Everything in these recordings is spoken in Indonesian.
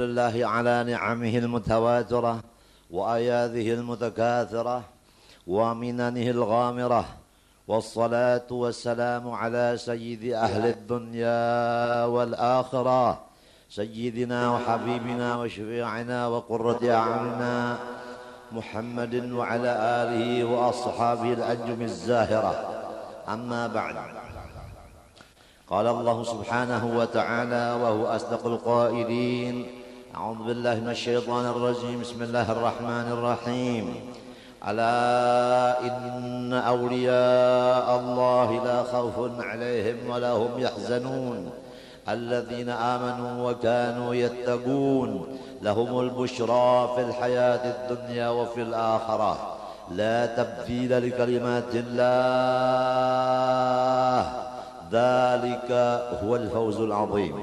لله على نعمه المتواترة وآياته المتكاثرة ومننه الغامرة، والصلاة والسلام على سيد أهل الدنيا والآخرة، سيدنا وحبيبنا وشفيعنا وقرة أعيننا محمد وعلى آله وأصحابه الأنجم الزاهرة. أما بعد، قال الله سبحانه وتعالى وهو أصدق القائلين: أعوذ بالله من الشيطان الرجيم، بسم الله الرحمن الرحيم. ألا إن أولياء الله لا خوف عليهم ولا هم يحزنون الذين آمنوا وكانوا يتقون لهم البشرى في الحياة الدنيا وفي الآخرة لا تبديل لكلمات الله ذلك هو الفوز العظيم.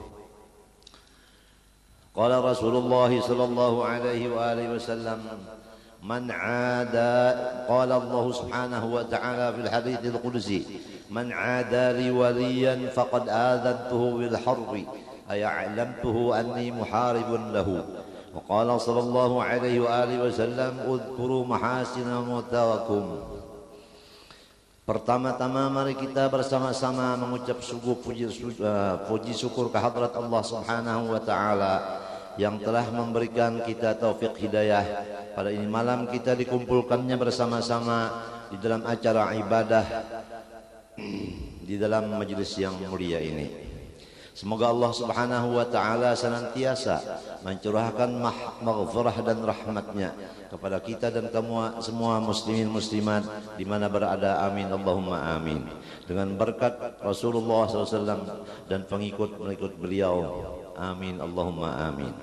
قال رسول الله صلى الله عليه وآله وسلم: من عادى، قال الله سبحانه وتعالى في الحديث القدسي: من عادى لي وليا فقد آذنته بالحرب، أي أعلمته أني محارب له. وقال صلى الله عليه وآله وسلم: اذكروا محاسن موتاكم. Pertama-tama mari kita bersama-sama mengucap sungguh puji syukur kehadrat Allah Subhanahu wa taala yang telah memberikan kita taufik hidayah. Pada ini malam kita dikumpulkannya bersama-sama di dalam acara ibadah di dalam majelis yang mulia ini. Semoga Allah Subhanahu wa taala senantiasa mencurahkan maghfirah dan rahmatnya kepada kita dan semua muslimin muslimat di mana berada. Amin Allahumma amin. Dengan berkat Rasulullah SAW dan pengikut beliau. Amin Allahumma amin.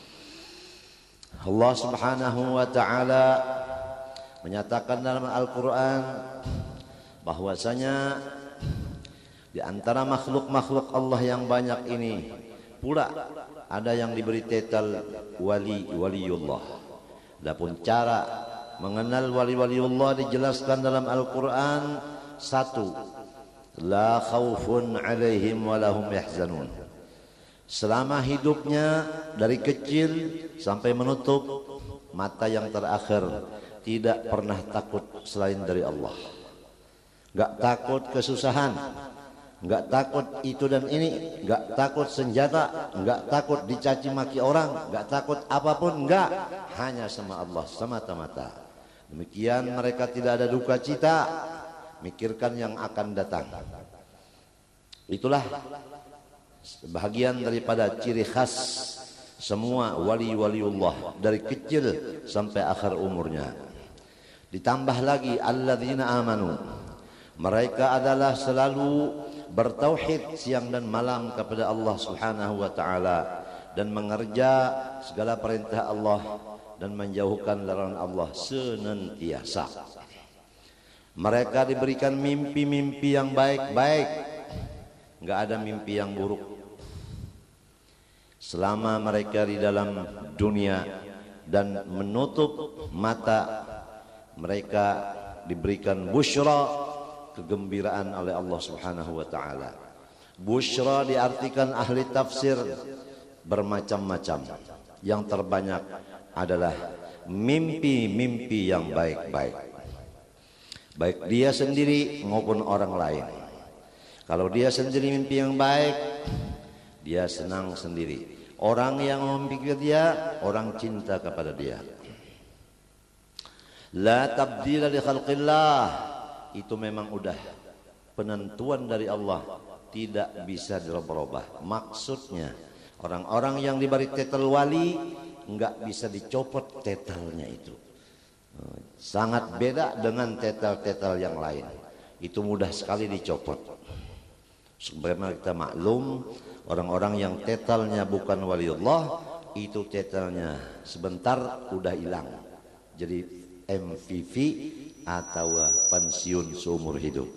Allah Subhanahu wa taala menyatakan dalam Al-Qur'an bahwasanya di antara makhluk-makhluk Allah yang banyak ini pula ada yang diberi titel waliullah. Adapun cara mengenal waliullah dijelaskan dalam Al-Qur'an: satu, la khaufun alaihim wa lahum yahzanun. Selama hidupnya dari kecil sampai menutup mata yang terakhir tidak pernah takut selain dari Allah. Enggak takut kesusahan, enggak takut itu dan ini, enggak takut senjata, enggak takut dicaci maki orang, enggak takut apapun, enggak, hanya sama Allah semata-mata. Demikian mereka tidak ada duka cita, mikirkan yang akan datang. Itulah sebahagian daripada ciri khas semua waliullah dari kecil sampai akhir umurnya. Ditambah lagi alladzina amanu, mereka adalah selalu bertauhid siang dan malam kepada Allah Subhanahu wa taala dan mengerja segala perintah Allah dan menjauhkan larangan Allah senantiasa. Mereka diberikan mimpi-mimpi yang baik-baik, enggak ada mimpi yang buruk. Selama mereka di dalam dunia dan menutup mata, mereka diberikan busyra, kegembiraan oleh Allah Subhanahu wa taala. Busyra diartikan ahli tafsir bermacam-macam. Yang terbanyak adalah mimpi-mimpi yang baik-baik. Baik dia sendiri maupun orang lain. Kalau dia sendiri mimpi yang baik, dia senang sendiri. Orang yang memikir dia, orang cinta kepada dia. La tabdila li khalqillah, itu memang udah penentuan dari Allah, tidak bisa dirubah-rubah. Maksudnya orang-orang yang diberi titel wali enggak bisa dicopot titelnya itu. Sangat beda dengan titel-titel yang lain. Itu mudah sekali dicopot. Sebagaimana kita maklum, orang-orang yang titelnya bukan waliullah, itu titelnya sebentar udah hilang. Jadi MVV atau pensiun seumur hidup.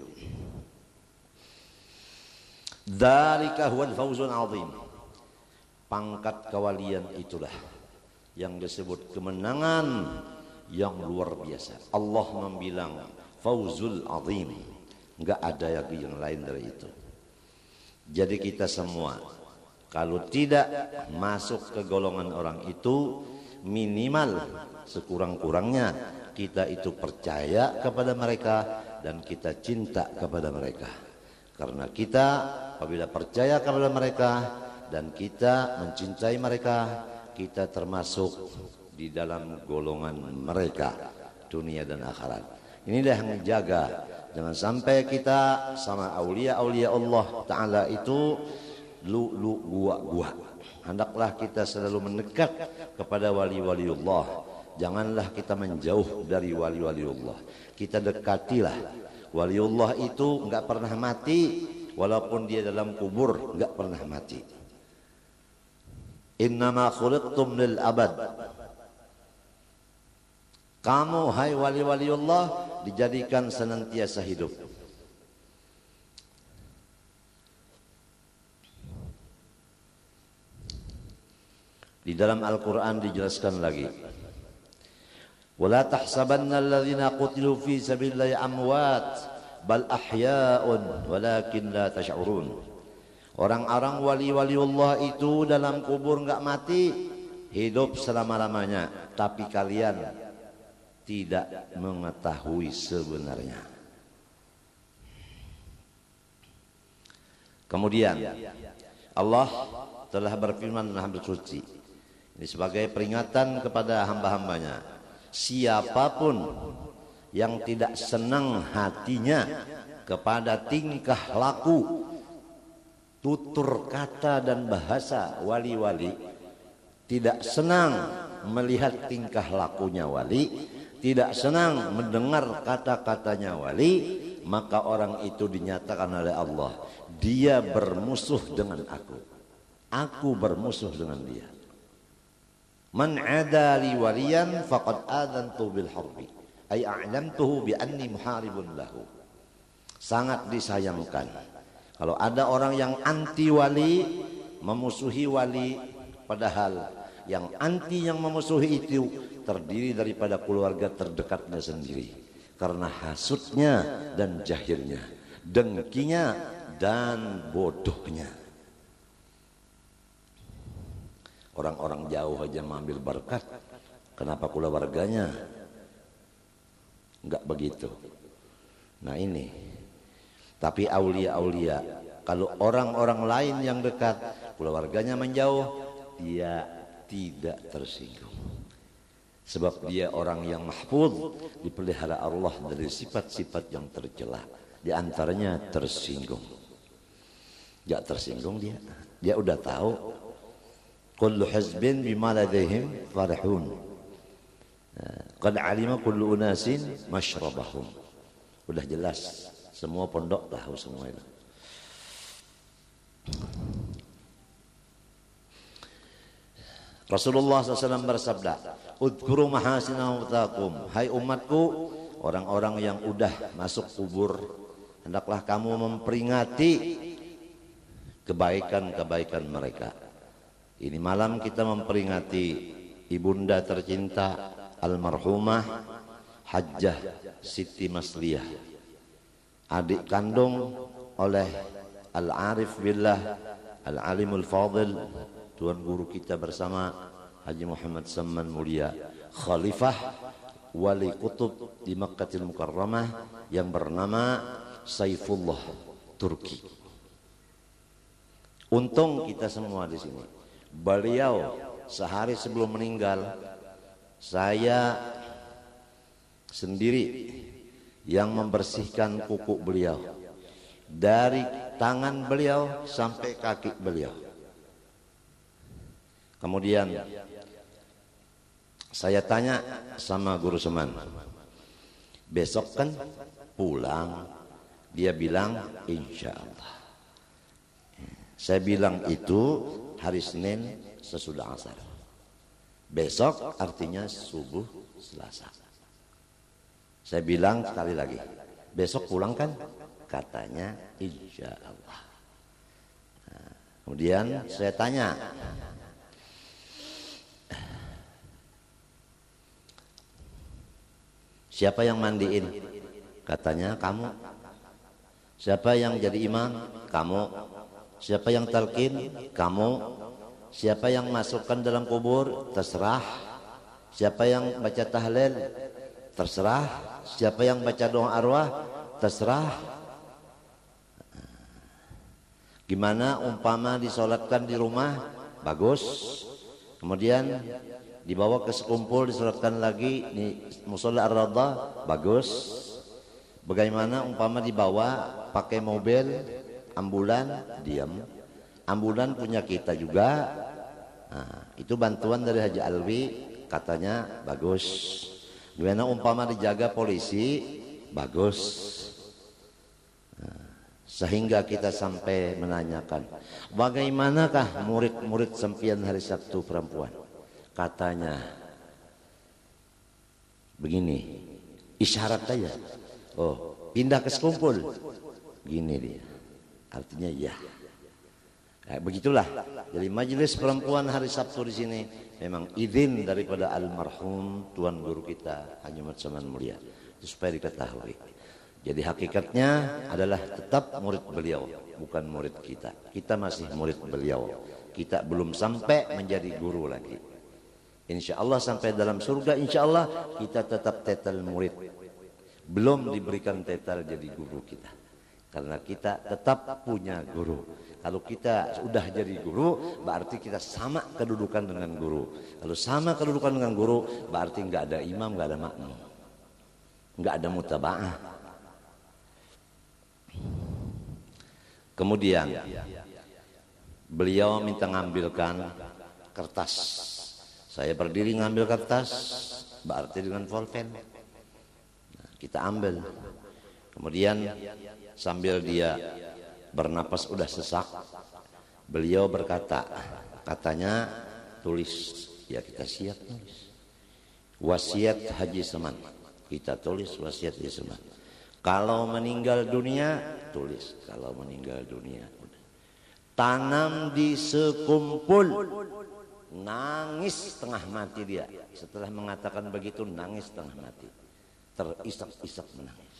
Dzalika huwal fawzul azim. Pangkat kewalian itulah yang disebut kemenangan yang luar biasa. Allah membilang fawzul azim, enggak ada lagi yang lain dari itu. Jadi kita semua Kalau tidak masuk ke golongan orang itu, minimal sekurang-kurangnya kita itu percaya kepada mereka dan kita cinta kepada mereka. Karena kita apabila percaya kepada mereka dan kita mencintai mereka, kita termasuk di dalam golongan mereka dunia dan akhirat. Inilah yang dijaga. Jangan sampai kita sama aulia-aulia Allah Ta'ala itu lu gua. Hendaklah kita selalu mendekat kepada wali-waliullah. Janganlah kita menjauh dari wali-waliullah. Kita dekatilah. Waliullah itu enggak pernah mati, walaupun dia dalam kubur enggak pernah mati. Innama khuliqtum lil abad. Kamu hai wali-waliullah dijadikan senantiasa hidup. Di dalam Al-Quran dijelaskan lagi, wala tahsabanna alladhina qutilu fi sabilillahi amwat bal ahya'un walakin la tash'urun. Orang-orang wali-waliullah itu dalam kubur enggak mati, hidup selama-lamanya, tapi kalian tidak mengetahui sebenarnya. Kemudian Allah telah berfirman dalam bersuci, ini sebagai peringatan kepada hamba-hambanya, siapapun yang tidak senang hatinya kepada tingkah laku, tutur kata dan bahasa wali-wali, tidak senang melihat tingkah lakunya wali, tidak senang mendengar kata-katanya wali, maka orang itu dinyatakan oleh Allah, dia bermusuh dengan aku bermusuh dengan dia. Man adali waliyan faqad adantu bil harbi, ay a'lamtuhu bi anni muharibun lahu. Sangat disayangkan kalau ada orang yang anti wali, memusuhi wali, padahal yang anti yang memusuhi itu terdiri daripada keluarga terdekatnya sendiri, karena hasutnya dan jahilnya, dengkinya dan bodohnya. Orang-orang jauh aja mengambil berkat, kenapa keluarganya enggak begitu? Nah ini. Tapi aulia-aulia, kalau orang-orang lain yang dekat, keluarganya menjauh, dia tidak tersinggung. Sebab dia orang yang mahfuz, dipelihara Allah dari sifat-sifat yang tercela. Di antaranya tersinggung. Enggak tersinggung dia. Dia udah tahu. Kullu hizbin bima ladaihim farihun. Qad alima kullu unasin mashrabahum. Udah jelas, semua pondok tahu semua itu. Rasulullah SAW bersabda, udhkuru mahasinahutakum, hai umatku, orang-orang yang udah masuk kubur, hendaklah kamu memperingati kebaikan-kebaikan mereka. Ini malam kita memperingati ibunda tercinta almarhumah Hajjah Siti Masliyah, adik kandung oleh Al-Arif Billah Al-Alimul Fadil, Tuan Guru kita bersama Haji Muhammad Saman Mulia, Khalifah Wali Kutub di Makkahil Mukarramah yang bernama Saifullah Turki. Untung kita semua di sini. Beliau sehari sebelum meninggal, saya sendiri yang membersihkan kuku beliau, dari tangan beliau sampai kaki beliau. Kemudian saya tanya sama Guru Seman, besok kan pulang? Dia bilang insya Allah. Saya bilang itu hari Senin sesudah asar. Besok artinya subuh Selasa. Saya bilang sekali lagi, besok pulang kan? Katanya insya Allah. Nah, kemudian saya tanya, siapa yang mandiin? Katanya kamu. Siapa yang jadi imam? Kamu. Siapa yang talqin? Kamu. Siapa yang masukkan dalam kubur? Terserah. Siapa yang baca tahlil? Terserah. Siapa yang baca doa arwah? Terserah. Gimana umpama disolatkan di rumah? Bagus. Kemudian dibawa ke sekumpul disolatkan lagi di musola ar-Rawdah? Bagus. Bagaimana umpama dibawa pakai mobil ambulan? Diam. Ambulan punya kita juga. Nah, itu bantuan dari Haji Alwi, katanya bagus. Gimana umpama dijaga polisi? Bagus. Nah, sehingga kita sampai menanyakan, bagaimanakah murid-murid sempian hari Sabtu perempuan? Katanya begini, isyarat aja. Oh, pindah ke sekumpul. Gini dia. Artinya ya. Begitulah. Jadi majelis perempuan hari Sabtu di sini memang izin daripada almarhum tuan guru kita Haji Muhammad Saman Mulia. Itu supaya diketahui. Jadi hakikatnya adalah tetap murid beliau, bukan murid kita. Kita masih murid beliau. Kita belum sampai menjadi guru lagi. Insya Allah sampai dalam surga, insya Allah kita tetap tetel murid. Belum diberikan tetel jadi guru kita. Karena kita tetap punya guru. Kalau kita sudah jadi guru, berarti kita sama kedudukan dengan guru. Kalau sama kedudukan dengan guru, berarti nggak ada imam, nggak ada makmum, nggak ada mutaba'ah. Kemudian beliau minta ngambilkan kertas. Saya berdiri ngambil kertas, berarti dengan pulpen. Nah, kita ambil. Kemudian sambil dia bernapas udah sesak, beliau berkata, katanya tulis. Ya kita siap tulis. Wasiat Haji Saman. Kita tulis wasiat Haji Saman. Kalau meninggal dunia, tulis. Kalau meninggal dunia. Tanam di sekumpul. Nangis setengah mati dia. Setelah mengatakan begitu, nangis setengah mati. Terisak-isak menangis.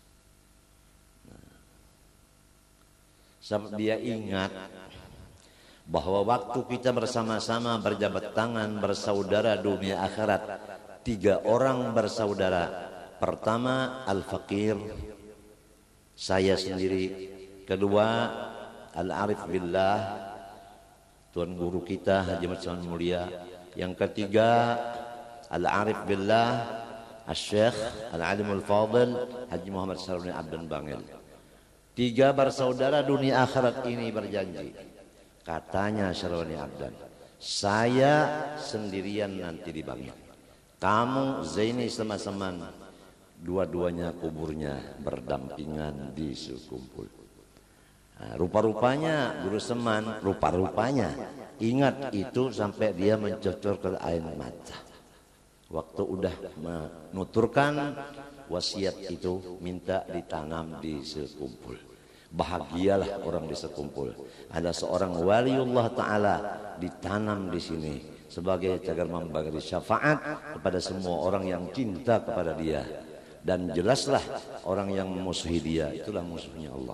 Sebab dia ingat bahwa waktu kita bersama-sama berjabat tangan bersaudara dunia akhirat, 3 orang bersaudara. Pertama Al-Fakir, saya sendiri. Kedua Al-Arif Billah, tuan guru kita Haji Muhammad Saman Mulia. Yang ketiga Al-Arif Billah Al-Syekh Al-Alimul Fadil Haji Muhammad Saruni Abdan Bangil. 3 bersaudara dunia akhirat ini berjanji. Katanya Saruni Abdan, saya sendirian nanti di Bangil. Kamu Zaini sama-sama, dua-duanya kuburnya berdampingan di sekumpul. Nah, rupa-rupanya Guru Saman, rupa-rupanya ingat itu sampai dia mencucurkan air mata. Waktu udah menuturkan wasiat itu, minta ditanam di sekumpul. Bahagialah orang di sekumpul. Ada seorang waliullah ta'ala ditanam di sini sebagai cagar memberi syafaat kepada semua orang yang cinta kepada dia. Dan jelaslah orang yang memusuhi dia, itulah musuhnya Allah.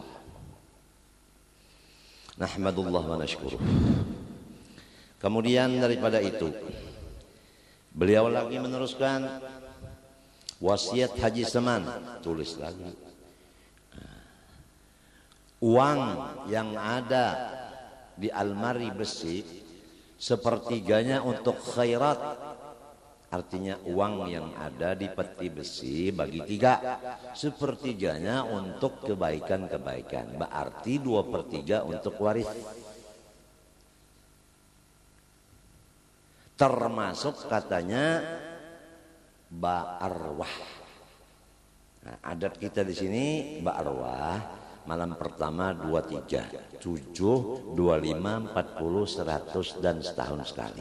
Nahmadullah wa nashkuruh. Kemudian daripada itu, beliau lagi meneruskan wasiat Haji Saman, tulis lagi. Uang yang ada di almari besi, sepertiganya untuk khairat. Artinya uang yang ada di peti besi bagi 3, sepertiganya untuk kebaikan-kebaikan. Berarti 2/3 untuk waris. Termasuk katanya ba'arwah. Nah, adat kita di sini ba'arwah. Malam pertama 2, 3, 7, 25, 40, 100 dan setahun sekali.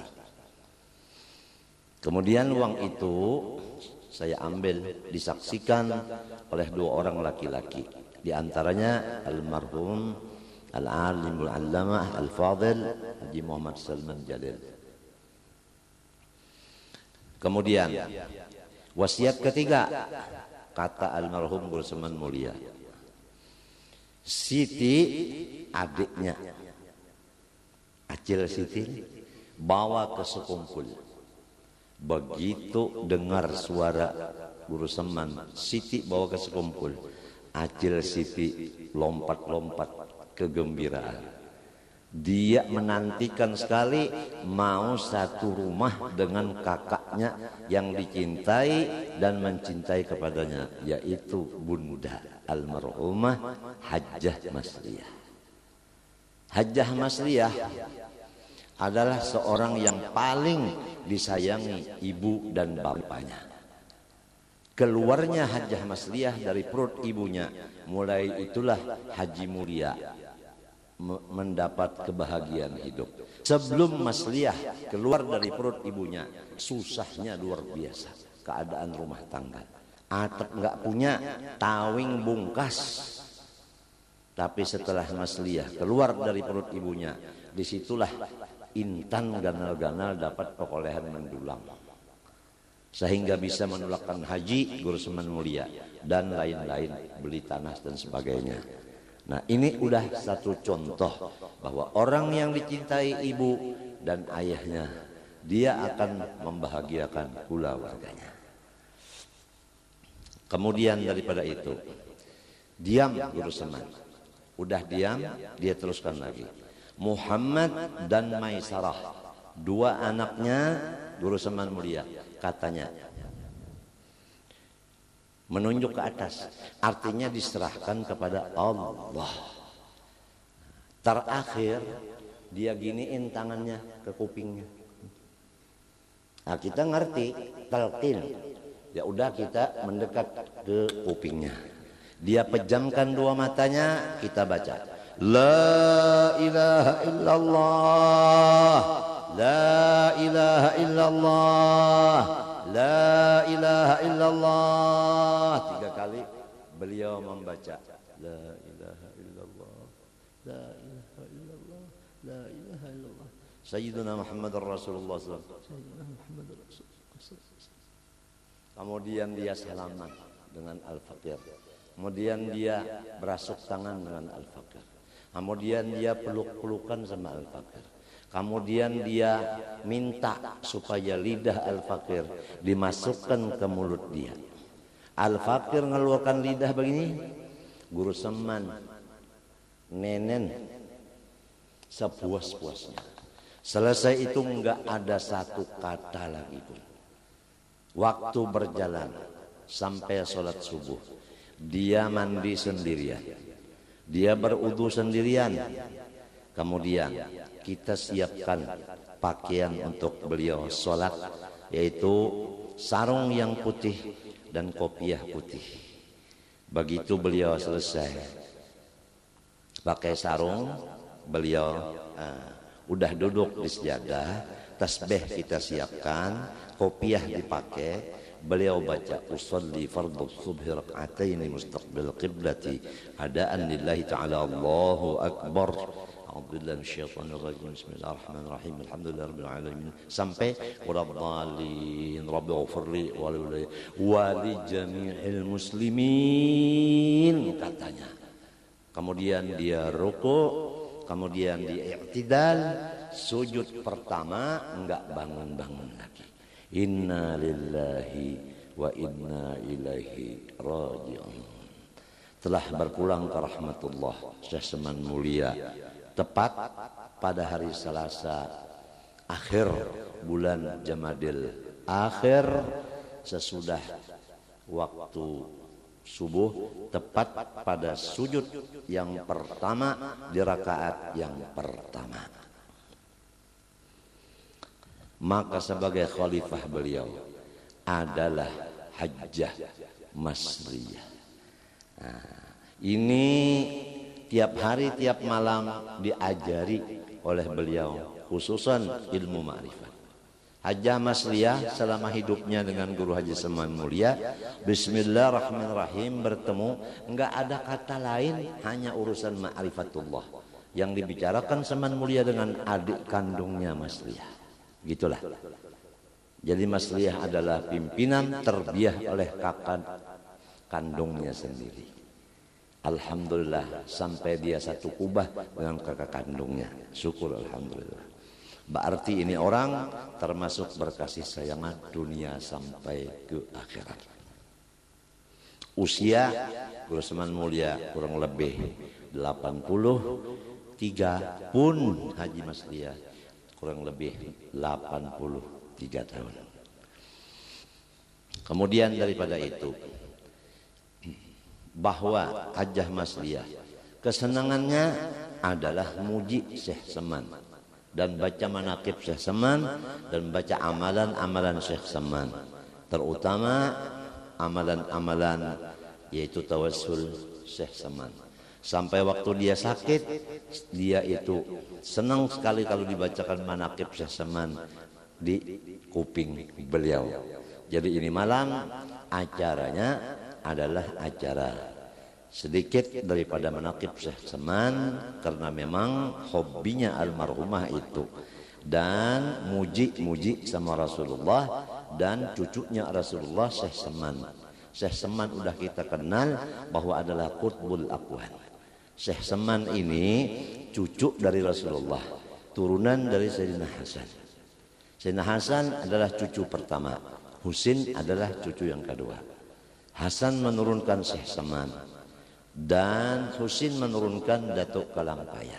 Kemudian uang itu saya ambil, disaksikan oleh 2 orang laki-laki. Di antaranya almarhum Al-Alimul Allamah Al-Fadil Haji Muhammad Salman Jalil. Kemudian wasiat ketiga, kata almarhum Guru Saman Mulia, Siti adiknya Acil Siti bawa ke sekumpul. Begitu dengar suara Guru Seman, Siti bawa ke sekumpul, Acil Siti lompat-lompat kegembiraan. Dia menantikan sekali mau satu rumah dengan kakaknya yang dicintai dan mencintai kepadanya, yaitu Bunda almarhumah Hajjah Masliyah. Hajjah Masliyah adalah seorang yang paling disayangi ibu dan bapaknya. Keluarnya Hajjah Masliyah dari perut ibunya, mulai itulah Haji Mulia mendapat kebahagiaan hidup. Sebelum Masliyah keluar dari perut ibunya, susahnya luar biasa keadaan rumah tangga. Atap nggak punya, tawing bungkas. Tapi setelah Masliyah keluar dari perut ibunya, disitulah intan ganal-ganal dapat perolehan mendulang, sehingga bisa menolakkan haji, Guru Seman Mulia dan lain-lain, beli tanah dan sebagainya. Nah, ini udah satu contoh bahwa orang yang dicintai ibu dan ayahnya, dia akan membahagiakan pula warganya. Kemudian daripada itu, diam Guru Seman. Udah diam, dia teruskan lagi. Muhammad dan Maisarah, dua anaknya Guru Seman Mulia, katanya menunjuk ke atas, artinya diserahkan kepada Allah. Terakhir dia giniin tangannya ke kupingnya. Nah, kita ngerti talqin, ya udah kita mendekat ke kupingnya. Dia pejamkan dua matanya, kita baca La ilaha illallah, La ilaha illallah, La ilaha illallah. 3 kali beliau membaca La ilaha illallah, La ilaha illallah, La ilaha illallah. Sayyiduna Muhammad Rasulullah SAW. Kemudian dia salaman dengan Al-Faqir. Kemudian dia berasuk tangan dengan Al-Faqir. Kemudian dia peluk-pelukan sama Al-Faqir. Kemudian dia minta supaya lidah Al-Faqir dimasukkan ke mulut dia. Al-Faqir ngeluarkan lidah begini, Guru Seman nenen sepuas-puasnya. Selesai itu enggak ada satu kata lagi pun. Waktu berjalan sampai sholat subuh, dia mandi sendirian, dia berwudu sendirian. Kemudian kita siapkan pakaian untuk beliau sholat, yaitu sarung yang putih dan kopiah putih. Begitu beliau selesai pakai sarung, beliau udah duduk di sejadah, tasbih kita siapkan, kopiah dipakai, beliau baca usolli fardhu subhi rak'atain mustaqbil qiblati adaan lillahi ta'ala Allahu akbar. A'udzubillahi minasyaitonir rajim. Bismillahirrahmanirrahim. Alhamdulillahirabbil alamin sampai waladdallin rabbighfirli wa li jami'il muslimin katanya. Kemudian dia ruku, kemudian dia i'tidal, sujud pertama enggak bangun-bangun lagi. Inna lillahi wa inna ilaihi raji'un. Telah berpulang ke rahmatullah Syekh Seman Mulia tepat pada hari Selasa akhir bulan Jamadil akhir, sesudah waktu subuh, tepat pada sujud yang pertama di rakaat yang pertama. Maka sebagai khalifah beliau adalah Hajjah Masliyah. Nah, ini tiap hari tiap malam diajari oleh beliau, khususan ilmu ma'rifat. Hajjah Masliyah selama hidupnya dengan Guru Haji Seman Mulia, bismillahirrahmanirrahim, bertemu enggak ada kata lain, hanya urusan ma'rifatullah yang dibicarakan Seman Mulia dengan adik kandungnya Masliyah. Gitulah. Jadi Masliyah adalah pimpinan terbiah oleh kakak kandungnya sendiri. Alhamdulillah sampai dia satu kubah dengan kakak kandungnya. Syukur alhamdulillah. Berarti ini orang termasuk berkasih sayang dunia sampai ke akhirat. Usia Guru Seman Mulia kurang lebih 83 pun Haji Masliah kurang lebih 83 tahun. Kemudian daripada itu, bahwa Hajjah Masliah kesenangannya adalah muji Syekh Seman dan baca manaqib Syekh Seman dan baca amalan-amalan Syekh Seman, terutama amalan-amalan yaitu tawassul Syekh Seman. Sampai waktu dia sakit, dia itu senang sekali kalau dibacakan manaqib Syekh Seman di kuping beliau. Jadi ini malam acaranya adalah acara sedikit daripada manaqib Syekh Seman, karena memang hobinya almarhumah itu, dan muji-muji sama Rasulullah dan cucunya Rasulullah Syekh Seman. Syekh Seman udah kita kenal bahwa adalah qutbul aqwan. Syekh Seman ini cucu dari Rasulullah, turunan dari Sayyidina Hasan. Sayyidina Hasan adalah cucu pertama, Husin adalah cucu yang kedua. Hasan menurunkan Syekh Seman dan Husin menurunkan Datuk Kalampayan.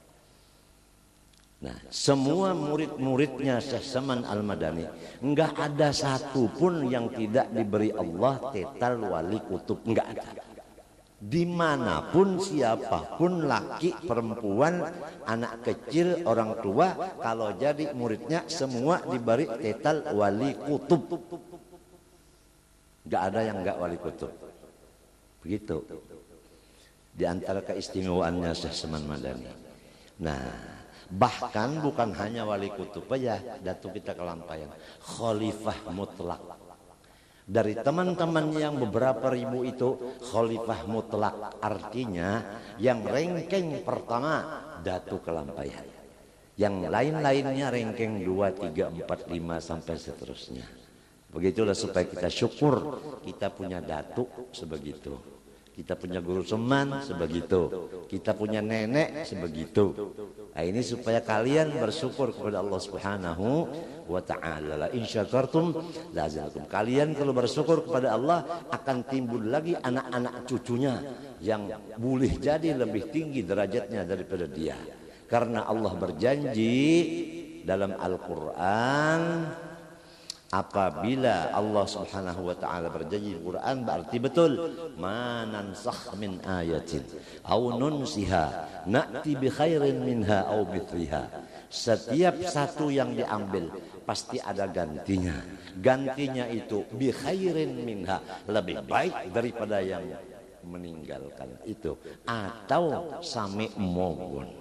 Nah, semua murid-muridnya Syekh Seman Al-Madani, enggak ada satu pun yang tidak diberi Allah tetal wali kutub, enggak ada. Dimanapun, siapapun, laki, perempuan, anak kecil, orang tua, kalau jadi muridnya semua diberi tetal wali kutub. Enggak ada yang enggak wali kutub. Begitu. Di antara keistimewaannya Syekh Seman Madani. Nah, bahkan bukan hanya wali kutub aja, Datuk kita Kalampayan, khalifah mutlak. Dari teman-teman yang beberapa ribu itu, khalifah mutlak artinya yang ranking pertama Datuk Kalampayan. Yang lain-lainnya ranking 2, 3, 4, 5 sampai seterusnya. Begitulah supaya kita syukur kita punya Datuk sebegitu. Kita punya Guru Seman sebegitu. Kita punya nenek sebegitu. Nah, ini supaya kalian bersyukur kepada Allah Subhanahu wa ta'ala. In syakartum la azidakum. Kalian kalau bersyukur kepada Allah akan timbul lagi anak-anak cucunya yang boleh jadi lebih tinggi derajatnya daripada dia. Karena Allah berjanji dalam Al-Quran, apabila Allah Subhanahu wa ta'ala berjanji di Quran, berarti betul. Ma nansakh min ayatin aw nunsiha na'ti bi khairin minha aw mithliha. Setiap satu yang diambil pasti ada gantinya. Gantinya itu bi khairin minha, lebih baik daripada yang meninggalkan itu, atau sami mawun.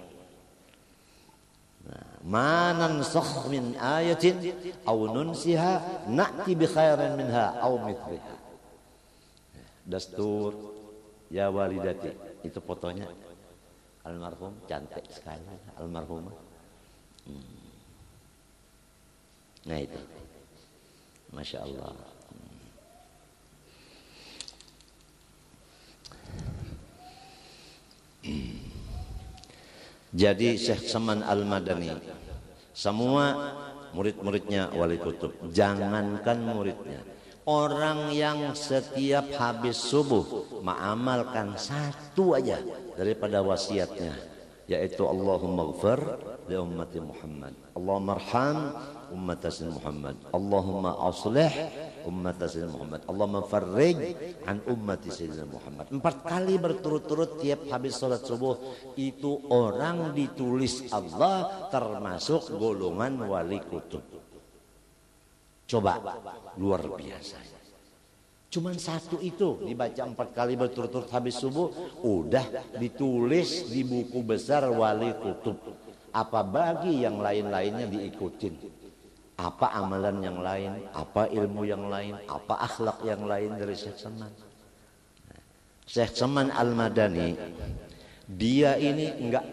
Ma nansakh min ayatin aw nunsiha na'ti bi khairin minha aw mithliha. Dastur ya walidati, itu fotonya almarhum, cantik sekali almarhumah. Nah itu, masya Allah. Jadi Syekh Seman Al-Madani, semua murid-muridnya wali kutub. Jangankan muridnya, orang yang setiap habis subuh mengamalkan satu aja daripada wasiatnya, yaitu Allahumma ghfir li ummati Muhammad, Allahumma arham ummata sayyidina Muhammad, Allahumma aslih ummata sayyidina Muhammad, Allahumma farrij an ummati sayyidina Muhammad. 4 kali berturut-turut tiap habis salat subuh, itu orang ditulis Allah termasuk golongan wali kutub. Coba, luar biasa. Cuman satu itu dibaca 4 kali berturut-turut habis subuh, udah ditulis di buku besar wali kutub. Apa bagi yang lain-lainnya diikutin? Apa amalan yang lain, apa ilmu yang lain, apa akhlak yang lain dari Syekh Seman. Syekh Seman Al-Madani, dia ini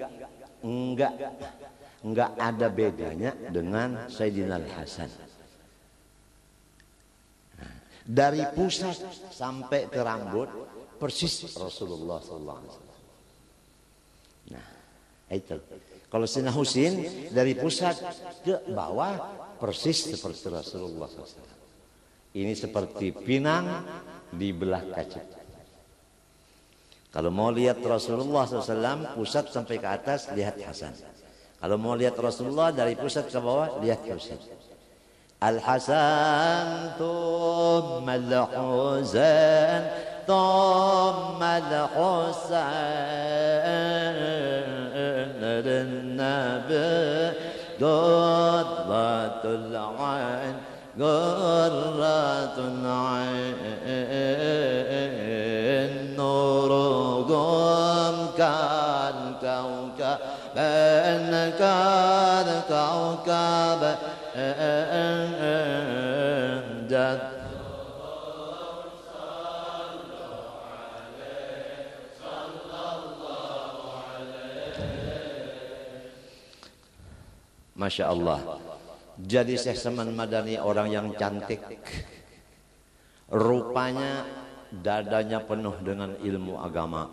enggak ada bedanya dengan Sayyidina Al-Hasan. Dari pusat sampai ke rambut persis Rasulullah SAW. Nah, itu Kalau Sayyidina Husin dari pusat ke bawah persis seperti Rasulullah SAW. Ini seperti pinang di belah kaca. Kalau mau lihat Rasulullah SAW pusat sampai ke atas, lihat Hasan. Kalau mau lihat Rasulullah dari pusat ke bawah, lihat Husain. Al-Hasan thumma al-Husain thumma al-Husain النبي قرة العين قرة العين نوركم كالكوكب كالكوكب جد Masya Allah. Jadi Syekh Saman Madani orang yang cantik. Rupanya dadanya penuh dengan ilmu agama.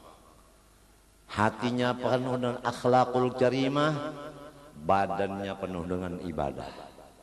Hatinya penuh dengan akhlakul karimah. Badannya penuh dengan ibadah.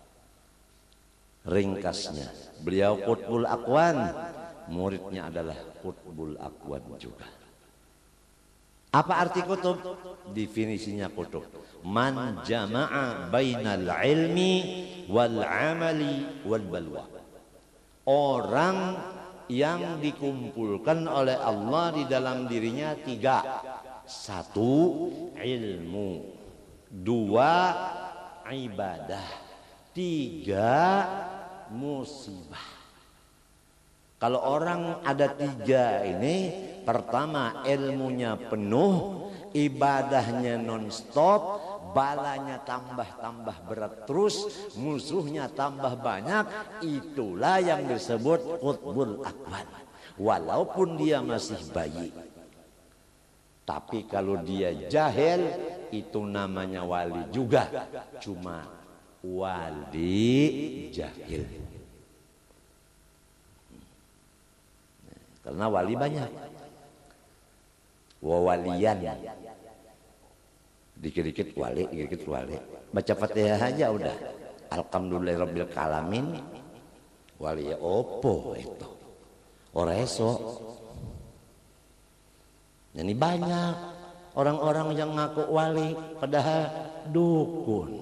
Ringkasnya, beliau Qutbul Aqwan. Muridnya adalah Qutbul Aqwan juga. Apa arti kutub? Definisinya kutub. Man jama'a bainal ilmi wal amali wal balwa. Orang yang dikumpulkan oleh Allah di dalam dirinya tiga. Satu, ilmu. Dua, ibadah. Tiga, musibah. Kalau orang ada tiga ini, pertama ilmunya penuh, ibadahnya non-stop, balanya tambah berat terus, musuhnya tambah banyak, itulah yang disebut Qutbul Aqwan. Walaupun dia masih bayi. Tapi kalau dia jahil, itu namanya wali juga. Cuma wali jahil. Karena wali banyak. Wawalian. Dikit-dikit wali, dikit-dikit wali. Baca Fatihah aja udah. Alhamdulillahirabbil alamin. Wali opo itu. Oreso. Ini banyak orang-orang yang ngaku wali padahal dukun.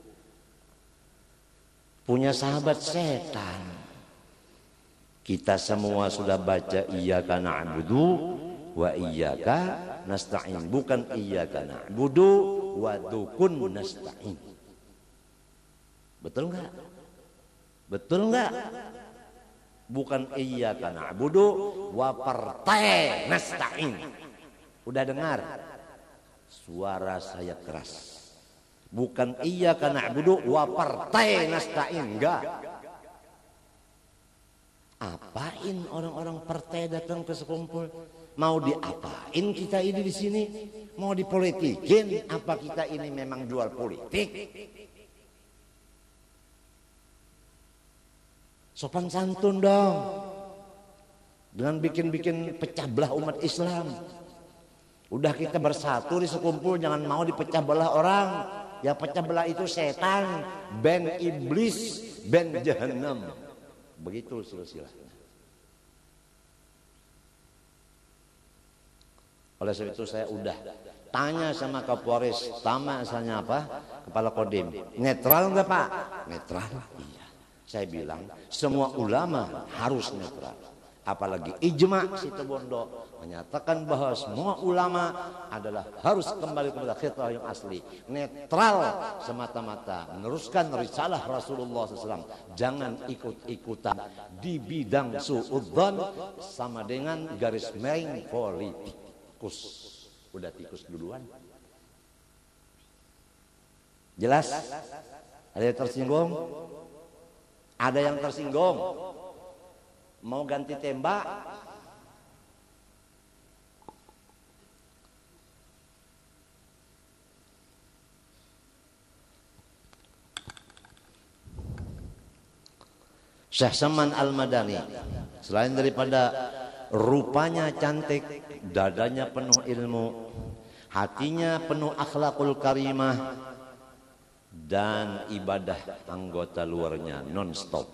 Punya sahabat setan. Kita semua sudah baca iyyaka na'budu wa iyyaka nasta'in. Bukan iyyaka na'budu wa dukun nasta'in. Betul enggak? Betul enggak? Bukan iyyaka na'budu wa partai nasta'in. Udah dengar? Suara saya keras. Bukan iyyaka na'budu wa partai nasta'in. Enggak. Apain orang-orang partai datang ke sekumpul? Mau diapain kita ini di sini? Mau dipolitikin? Apa kita ini memang jual politik? Sopan santun dong. Dengan bikin-bikin pecah belah umat Islam. Udah kita bersatu di sekumpul, jangan mau dipecah belah orang. Ya pecah belah itu setan, ben iblis, ben jahannam. Begitu silsilahnya. Oleh sebab itu saya udah tanya sama Kapolres, sama misalnya apa? Kepala Kodim. Netral enggak Pak? Netral. Iya. Saya bilang semua ulama harus netral. Apalagi ijma Situbondo menyatakan bahwa semua ulama adalah harus kembali kepada fitrah yang asli, netral semata-mata, meneruskan risalah Rasulullah SAW. Jangan ikut-ikutan di bidang suudzon sama dengan garis miring politikus. Udah tikus duluan. Jelas? Ada yang tersinggung? Ada yang tersinggung? Mau ganti tembak? Syekh Saman Al-Madani, selain daripada rupanya cantik, dadanya penuh ilmu, hatinya penuh akhlakul karimah, dan ibadah anggota luarnya non-stop.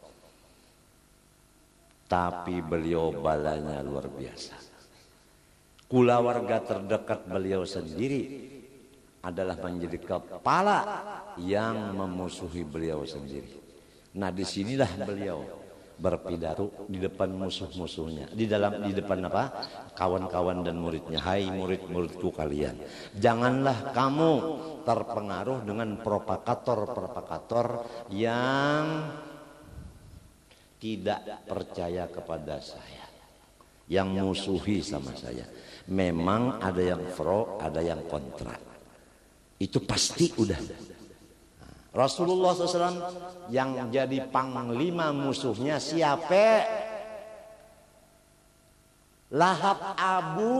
Tapi beliau balanya luar biasa. Kulawarga terdekat beliau sendiri adalah menjadi kepala yang memusuhi beliau sendiri. Nah, disinilah beliau berpidato di depan musuh-musuhnya, di depan apa? Kawan-kawan dan muridnya. Hai murid-muridku kalian, janganlah kamu terpengaruh dengan propagator-propagator yang tidak percaya kepada saya, yang musuhi sama saya. Memang ada yang pro, ada yang kontra. Itu pasti udah. Rasulullah SAW yang jadi panglima musuhnya siapa? Lahab Abu.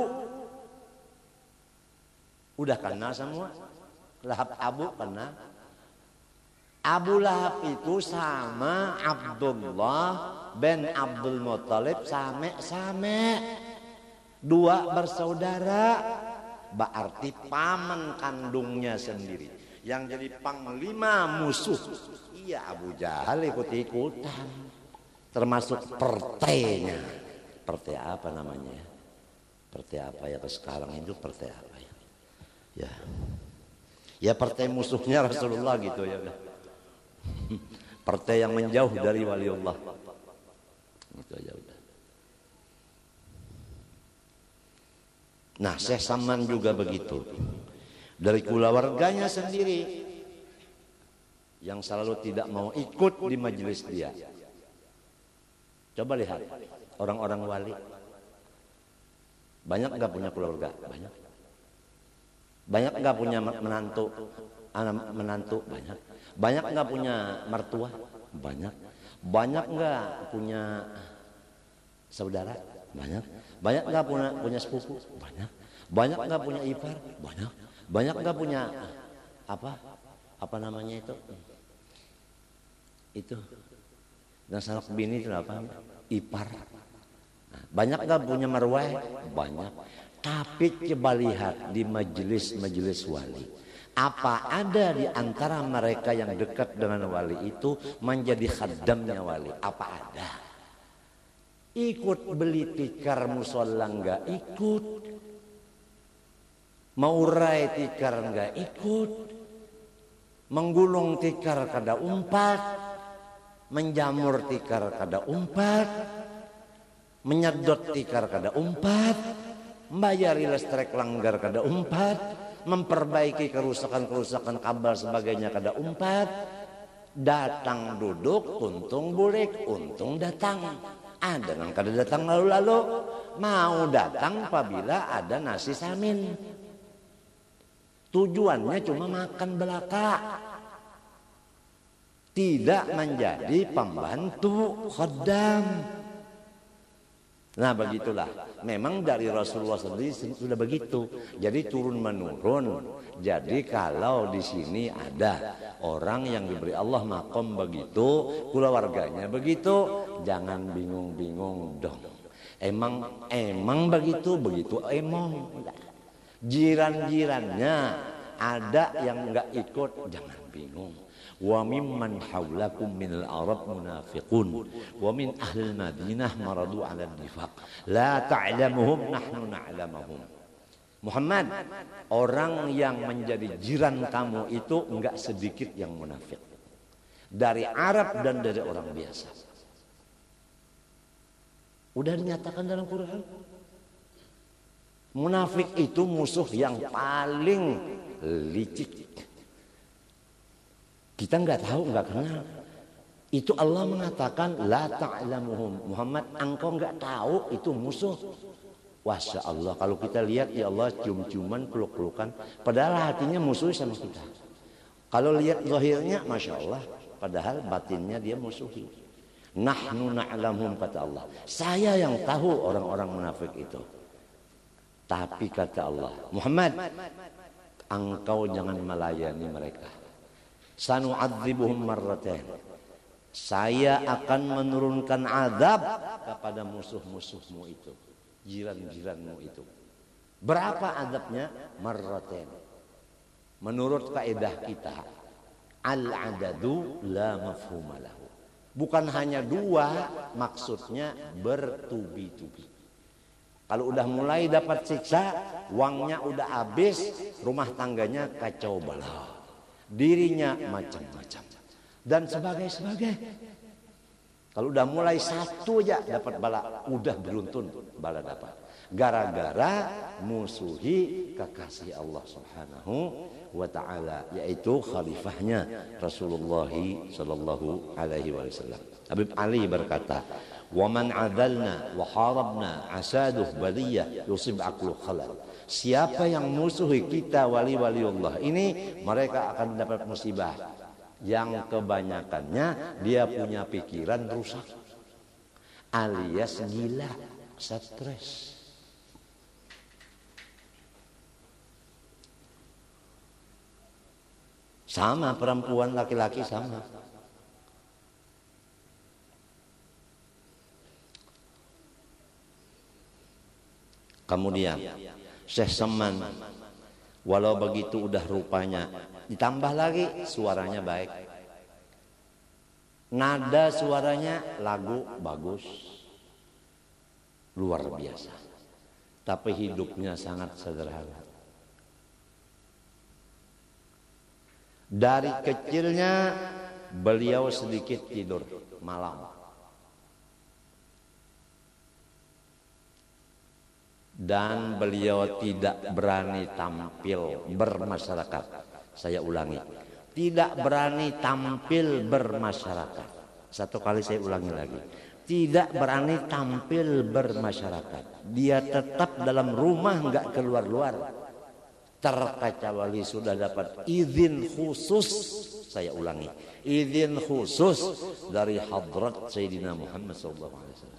Udah kenal semua? Lahab Abu kenal? Abu Lahab itu sama Abdullah bin Abdul Muttalib same-same. Dua bersaudara, berarti paman kandungnya sendiri. Yang jadi panglima musuh, iya Abu Jahal ikut-ikutan. Termasuk partainya. Partai apa namanya? Partai apa ya sekarang itu, partai apa ya? Ya partai musuhnya Rasulullah gitu ya. Partai yang menjauh dari waliullah. Itu aja udah. Nah, Syekh Saman juga begitu. Dari keluarganya sendiri yang selalu tidak mau ikut di majelis dia. Coba lihat orang-orang wali. Banyak enggak punya keluarga? Banyak. Banyak enggak punya menantu? Menantu banyak. Banyak enggak punya mertua? Banyak. Banyak enggak punya saudara? Banyak. Banyak enggak punya sepupu? Banyak. Banyak enggak punya ipar? Banyak. Banyak enggak punya apa namanya itu dan sanak bini itu apa? Ipar. Nah, banyak enggak punya marwah? Banyak. Tapi coba lihat di majelis wali, apa ada di antara mereka yang dekat dengan wali itu menjadi khaddamnya wali? Apa ada? Ikut beli tikar musola enggak ikut? Mau urai tikar enggak ikut, menggulung tikar kada umpat, menjamur tikar kada umpat, menyedot tikar kada umpat, membayari listrik langgar kada umpat, memperbaiki kerusakan kabel sebagainya kada umpat. Datang duduk, untung bulik, untung datang. Ada yang kada datang lalu-lalu, mau datang apabila ada nasi samin. Tujuannya cuma makan belaka, tidak menjadi pembantu khaddam. Nah begitulah, memang dari Rasulullah sendiri sudah begitu. Jadi turun menurun. Jadi kalau di sini ada orang yang diberi Allah makom begitu, keluarganya begitu, jangan bingung-bingung dong. Emang begitu emang. Jiran-jirannya ada yang enggak ikut, jangan bingung. Wa mimman haulakum minal arab munafiqun wa min ahlil madinah maradu 'ala nifaq la ta'lamuhum nahnu na'lamuhum. Muhammad, orang yang menjadi jiran kamu itu enggak sedikit yang munafik. Dari Arab dan dari orang biasa. Udah dinyatakan dalam Quran. Munafik itu musuh yang paling licik. Kita enggak tahu, enggak kenal. Itu Allah mengatakan la ta'lamuhum. Muhammad, engkau enggak tahu itu musuh. Masya Allah, kalau kita lihat ya Allah cium-ciuman, peluk-pelukan, padahal hatinya musuh sama kita. Kalau lihat zahirnya Masya Allah, padahal batinnya dia musuhi. Nahnu na'lamuhum kata Allah. Saya yang tahu orang-orang munafik itu. Tapi kata Allah, Muhammad, engkau jangan melayani mereka. Sanu'adzibuhum marratain. Saya akan menurunkan azab kepada musuh-musuhmu itu, jiran-jiranmu itu. Berapa adabnya? Marratain. Menurut kaidah kita, al-adadu la mafhuma lahu. Bukan hanya 2, maksudnya bertubi-tubi. Kalau udah mulai dapat siksa, uangnya udah habis, rumah tangganya kacau balau, dirinya macam-macam, dan sebagai. Kalau udah mulai 1 aja dapat bala, udah beruntun bala dapat. Gara-gara musuhi kekasih Allah Subhanahu wa ta'ala, yaitu khalifahnya Rasulullah sallallahu alaihi wasallam. Habib Ali berkata, "Wa man 'adalna wa harabna asaduh baliyah yusib aqlu khalal." Siapa yang musuhi kita wali-waliullah ini, mereka akan dapat musibah. Yang kebanyakannya dia punya pikiran rusak, alias gila, stres. Sama perempuan laki-laki sama. Kemudian Syekh Saman, walau begitu udah rupanya, ditambah lagi suaranya baik, nada suaranya lagu bagus, luar biasa, tapi hidupnya sangat sederhana. Dari kecilnya beliau sedikit tidur malam, dan beliau tidak berani tampil bermasyarakat. Saya ulangi, tidak berani tampil bermasyarakat. Satu kali saya ulangi lagi, tidak berani tampil bermasyarakat. Dia tetap dalam rumah, nggak keluar-luar. Terkecuali sudah dapat izin khusus, saya ulangi, izin khusus dari hadrat Sayyidina Muhammad SAW.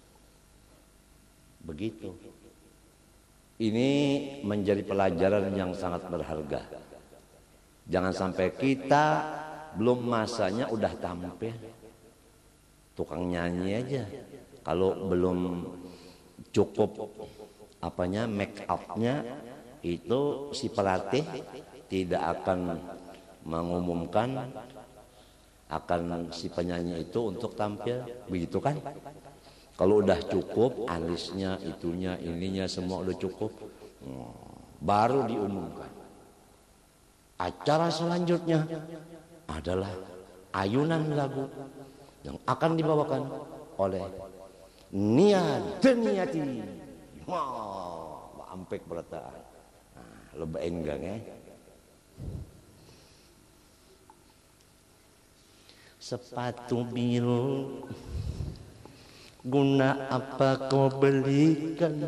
Begitu. Ini menjadi pelajaran yang sangat berharga. Jangan sampai kita belum masanya udah tampil, tukang nyanyi aja. Kalau belum cukup make upnya, itu si pelatih tidak akan mengumumkan akan si penyanyi itu untuk tampil, begitu kan? Kalau udah cukup, alisnya, itunya, ininya semua udah cukup, baru diumumkan. Acara selanjutnya adalah ayunan lagu yang akan dibawakan oleh Nia Deniati. Wah, ampek berataan. Lebih enggang ya. Sepatu biru, guna apa kau belikan?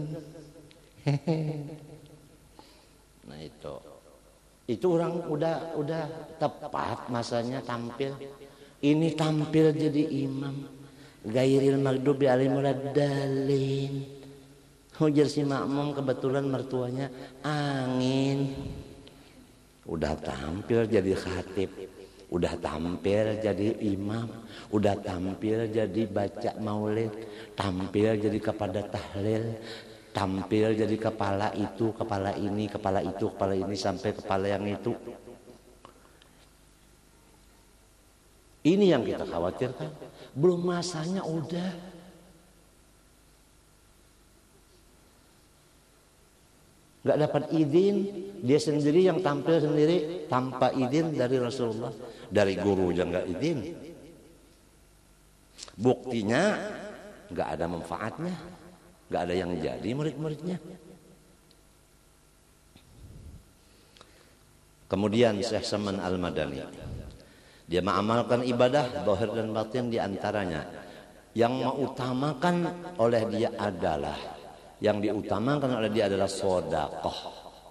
Nah itu orang udah tepat masanya tampil. Ini tampil jadi imam. Gairil maghdubi alaihim waladdallin. Hujar si makmum, kebetulan mertuanya angin. Udah tampil jadi khatib, udah tampil jadi imam, udah tampil jadi baca maulid, tampil jadi kepada tahlil, tampil jadi kepala itu, kepala ini, kepala itu, kepala ini, sampai kepala yang itu. Ini yang kita khawatirkan. Belum masanya udah. Gak dapat izin, dia sendiri yang tampil sendiri tanpa izin dari Rasulullah, dari guru yang gak izin. Buktinya gak ada manfaatnya, gak ada yang jadi murid-muridnya. Kemudian Syekh Saman Al-Madani, dia mengamalkan ibadah zahir dan batin, diantaranya yang mengutamakan oleh dia adalah sedekah.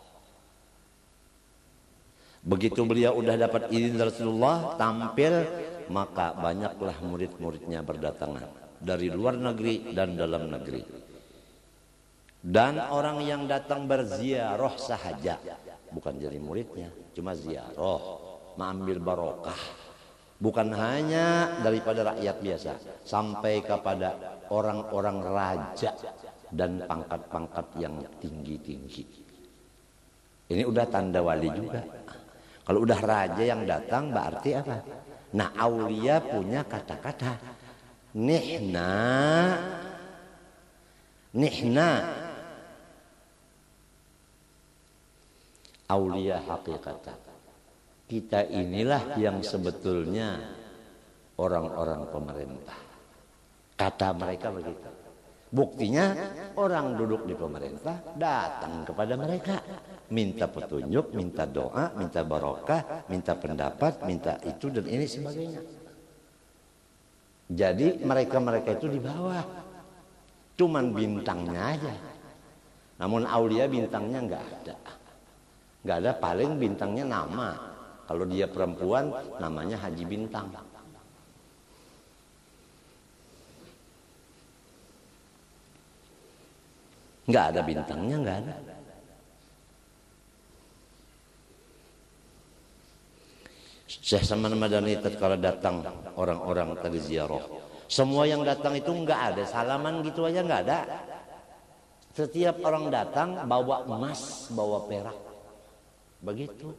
Begitu beliau udah dapat izin dari Rasulullah tampil, maka banyaklah murid-muridnya berdatangan dari luar negeri dan dalam negeri. Dan orang yang datang berziarah sahaja, bukan jadi muridnya, cuma ziarah, mengambil barokah. Bukan hanya daripada rakyat biasa, sampai kepada orang-orang raja dan pangkat-pangkat yang tinggi-tinggi. Ini udah tanda wali juga. Kalau udah raja yang datang berarti apa? Nah, aulia punya kata-kata nihna. Aulia hakikatan. Kita inilah yang sebetulnya orang-orang pemerintah. Kata mereka begitu. Buktinya orang duduk di pemerintah datang kepada mereka. Minta petunjuk, minta doa, minta barokah, minta pendapat, minta itu dan ini sebagainya. Jadi mereka-mereka itu di bawah. Cuman bintangnya aja. Namun aulia bintangnya enggak ada. Enggak ada, paling bintangnya nama. Kalau dia perempuan namanya Haji Bintang. Enggak ada bintangnya, enggak ada. Syekh Saman Madani tatkala datang orang-orang tadi ziarah. Semua yang datang itu enggak ada salaman gitu aja, enggak ada. Setiap orang datang bawa emas, bawa perak. Begitu.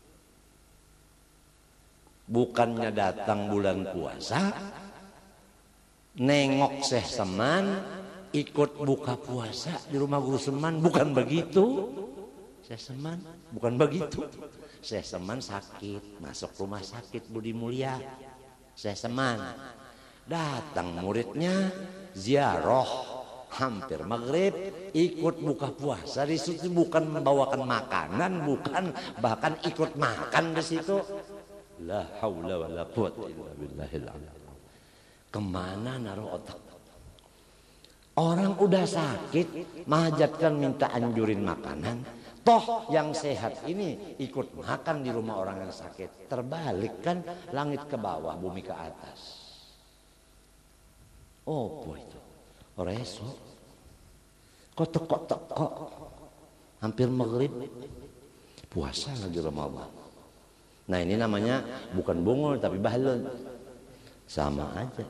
Bukannya datang bulan puasa, nengok Syekh Saman, ikut buka puasa di rumah Guru Saman, bukan begitu. Syekh Saman bukan begitu. Syekh Saman sakit, masuk rumah sakit Budi Mulia. Syekh Saman datang muridnya ziarah hampir maghrib, ikut buka puasa di situ, bukan membawakan makanan, bukan, bahkan ikut makan di situ. La haula wala quwwata illa billahil aliyyil. Kemana naruh otak? Orang udah sakit, mahajatkan minta anjurin makanan. Toh yang sehat ini ikut makan di rumah orang yang sakit. Terbalik kan, langit ke bawah, bumi ke atas. Oh boy itu. Reso. Kok teko-teko. Hampir maghrib. Puasa lagi Ramadan. Nah ini namanya bukan bungul tapi bahlul. Sama aja.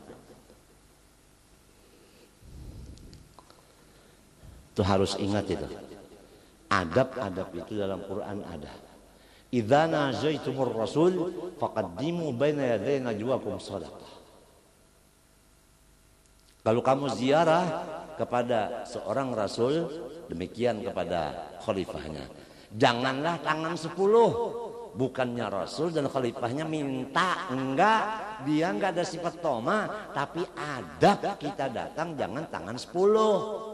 Itu harus ingat itu. Adab-adab itu dalam Quran ada. Idza najaitumur rasul faqaddimu baina yaday najwakum shadaqah. Kalau kamu ziarah kepada seorang rasul, demikian kepada khalifahnya. Janganlah tangan 10. Bukannya rasul dan khalifahnya minta, enggak, dia enggak ada sifat toma, tapi adab kita datang jangan tangan 10.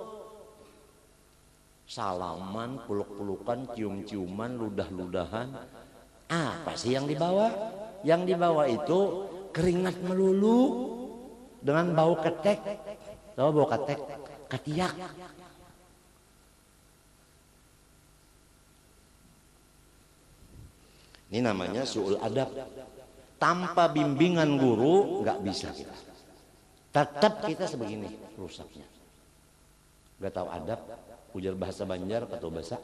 Salaman, peluk-pelukan, cium-ciuman, ludah-ludahan. Apa sih yang dibawa? Yang dibawa itu keringat melulu dengan bau ketek. Tahu bau ketek? Ketiak. Ini namanya su'ul adab. Tanpa bimbingan guru nggak bisa kita. Tetap kita sebegini rusaknya. Nggak tahu adab, ujar bahasa Banjar atau bahasa.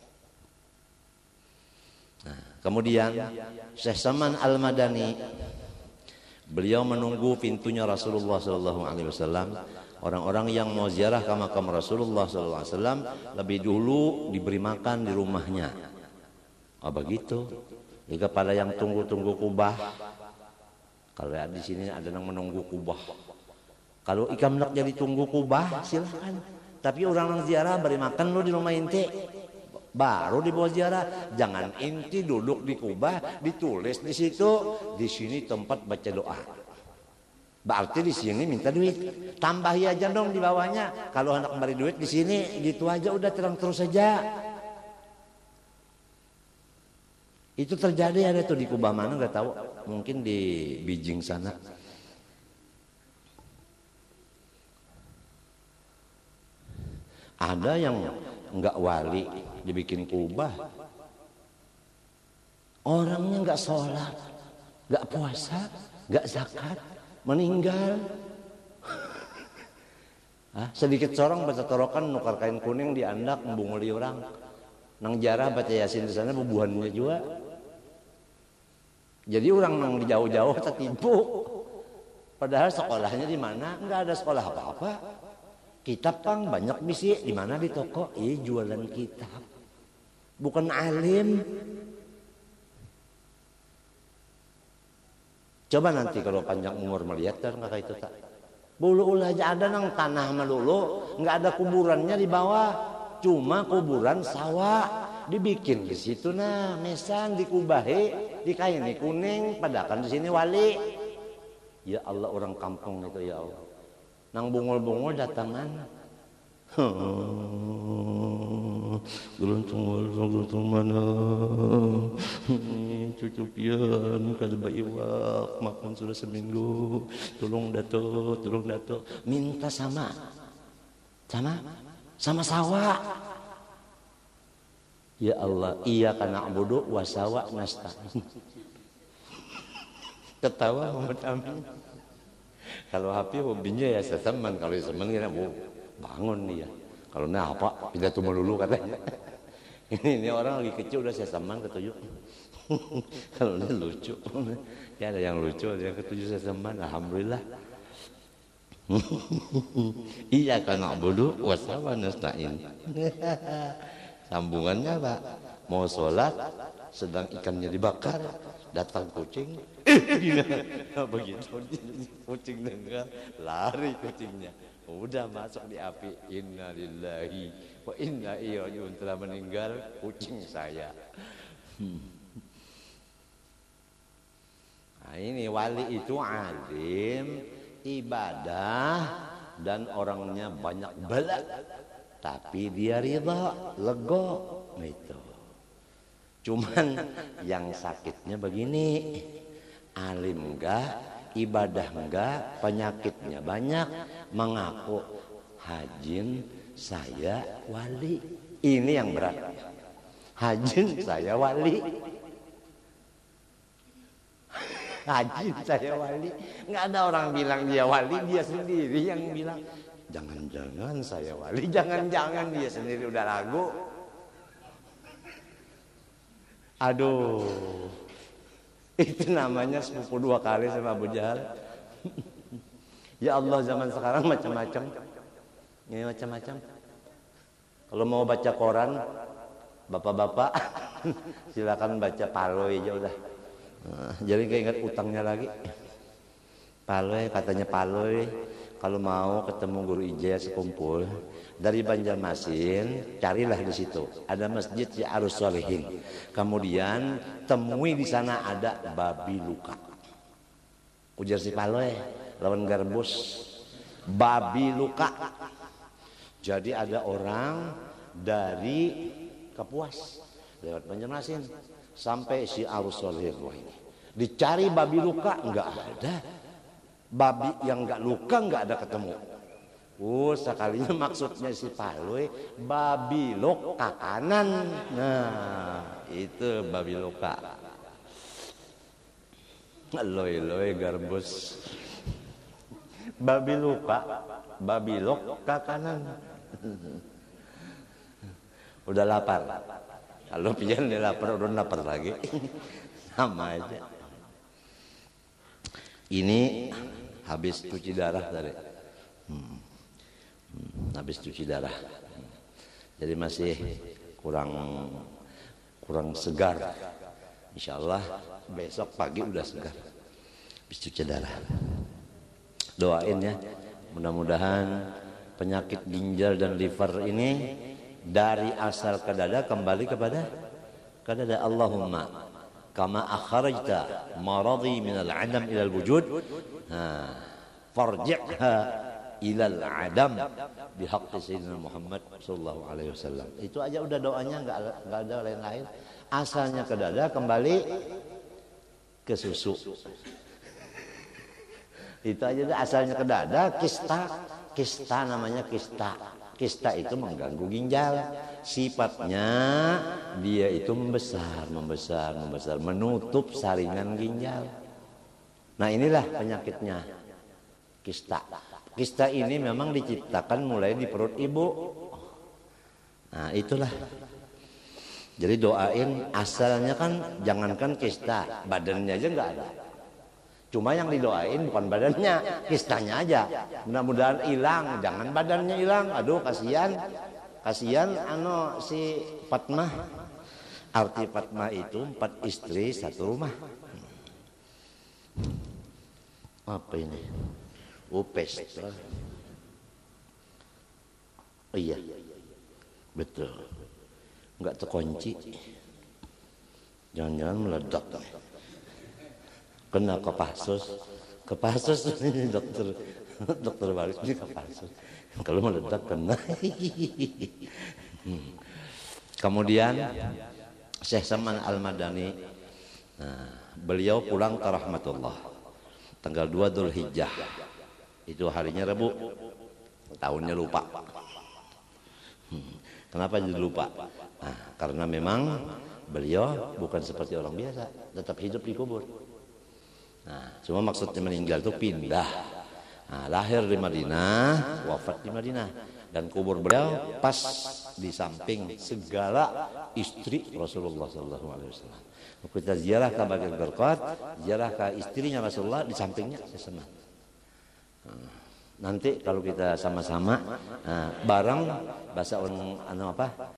Nah, kemudian Syekh Saman Al-Madani, beliau menunggu pintunya Rasulullah SAW. Orang-orang yang mau ziarah ke makam Rasulullah SAW lebih dulu diberi makan di rumahnya. Oh begitu. Jika pada yang tunggu-tunggu kubah, kalau di sini ada yang menunggu kubah. Kalau ikam nak jadi tunggu kubah, silakan. Tapi orang yang ziarah beri makan lo di rumah inti, baru dibawa ziarah. Jangan inti duduk di kubah, ditulis di situ, di sini tempat baca doa. Berarti di sini minta duit. Tambahi aja dong di bawahnya. Kalau hendak memberi duit di sini, gitu aja udah terus saja. Itu terjadi ada tuh di Kubah mana nggak tahu, mungkin di Beijing sana. Ada yang nggak wali dibikin kubah, orangnya nggak sholat, nggak puasa, nggak zakat, meninggal. Sedikit sorong baca torokan nukar kain kuning diandak membunguli orang, nang jarah baca yasin di sana bubuhannya juga. Jadi orang yang jauh-jauh tertipu. Padahal sekolahnya di mana? Enggak ada sekolah apa-apa. Kitab pang banyak bisi di mana di toko, jualan kitab. Bukan alim. Coba nanti kalau panjang umur melihat kan kakak itu tak. Bulu aja ada nang tanah melulu, nggak ada kuburannya di bawah, cuma kuburan sawah. Dibikin di situ nah, mesan dikubahi, dikaini kuning, padakan di sini wali. Ya Allah orang kampung itu ya Allah. Nang bungul-bungul datangan. Geluntung mana? Cucu pian kada baiwak makan sudah seminggu. Tolong dato. Minta sama sawah. Ya Allah, iya kana abudu wasawa nasta'in. Ketawa Muhammad Amin. Kalau Hafi hobinya ya seseman, kalau seseman kira mau bangun dia. Kalau apa pindah tuh melulu katanya. Ini orang lagi kecil udah seseman ketujuh. Kalau ini lucu, ya ada yang lucu, ada yang ketujuh seseman. Alhamdulillah. Iya kana abudu wasawa nasta'in. Sambungannya Pak, mau sholat sedang ikannya dibakar, datang kucing, begitu kucing dengar lari kucingnya, udah masuk di api. Innalillahi wa inna ilaihi raji'un, telah meninggal kucing saya. Nah ini wali itu alim, ibadah dan orangnya banyak bala. Tapi dia ridha, lego gitu. Cuman yang sakitnya begini, alim enggak, ibadah enggak, penyakitnya banyak, mengaku hajin saya wali. Ini yang berat. Hajin saya wali. Hajin saya wali. Enggak ada orang bilang dia wali, dia sendiri yang bilang. Jangan-jangan saya wali, jangan-jangan dia sendiri udah ragu. Aduh, itu namanya sepupu 2 kali sama Abu Jahal. Ya Allah, zaman sekarang macam-macam. Ini macam-macam. Kalau mau baca koran, bapak-bapak, silakan baca Paloi aja udah. Jadi keinget utangnya lagi. Paloi, katanya Paloi. Kalau mau ketemu guru ijazah sekumpul dari Banjarmasin, carilah di situ. Ada masjid Arus Solihin. Kemudian temui di sana ada babi luka. Ujar si Paloy lawan Garbus, babi luka. Jadi ada orang dari Kapuas lewat Banjarmasin sampai si Arus Solihin ini. Dicari babi luka, enggak ada. Babi yang enggak luka enggak ada ketemu. Sekalinya maksudnya si Paloi babi loka kanan. Nah, itu babi loka. Loi Garbus. Babi luka, babi loka kanan. Udah lapar. Kalau pian dia lapar, udah lapar lagi. Sama aja. Ini habis cuci darah tadi. Habis cuci darah. Jadi masih kurang segar. Insyaallah besok pagi udah segar. Habis cuci darah. Doain ya. Mudah-mudahan penyakit ginjal dan liver ini dari asal ke dada kembali kepada dada. Allahumma kama akhrajta maradi minal adam ilal wujud, farji'ha ilal adam bihaqqi sayyidina Muhammad sallallahu alaihi wasallam. Itu aja udah doanya, enggak ada lain-lain. Asalnya ke dada kembali ke susu. Itu aja udah, asalnya ke dada. Kista namanya kista. Kista itu mengganggu ginjal. Sifatnya dia itu membesar, menutup saringan ginjal. Nah inilah penyakitnya, kista. Kista ini memang diciptakan mulai di perut ibu. Nah itulah. Jadi doain, asalnya kan jangankan kista, badannya aja nggak ada. Cuma yang didoain bukan badannya, kistanya aja. Mudah-mudahan hilang, jangan badannya hilang. Aduh kasihan. Kasihan si Fatmah. Arti Fatmah itu 4 istri 1 rumah. Apa ini? Pesta. Oh iya. Betul. Enggak terkunci. Jangan-jangan meledak. Kena Kopassus ini dokter Baris ini Kopassus. Kalau meledak kena. Kemudian Syekh Saman Al-Madani, beliau pulang ke rahmatullah tanggal 2 Dzulhijjah. Itu harinya Rabu. Tahunnya lupa. Kenapa jadi lupa? Karena memang beliau bukan seperti orang biasa, tetap hidup di kubur. Cuma maksudnya meninggal itu pindah. Lahir di Madinah, wafat di Madinah, dan kubur beliau pas di samping segala istri Rasulullah SAW. Kita ziarah ke Baqi' Gharqad, ziarah ke istrinya Rasulullah di sampingnya Syekh. Nanti kalau kita sama-sama bareng bahasa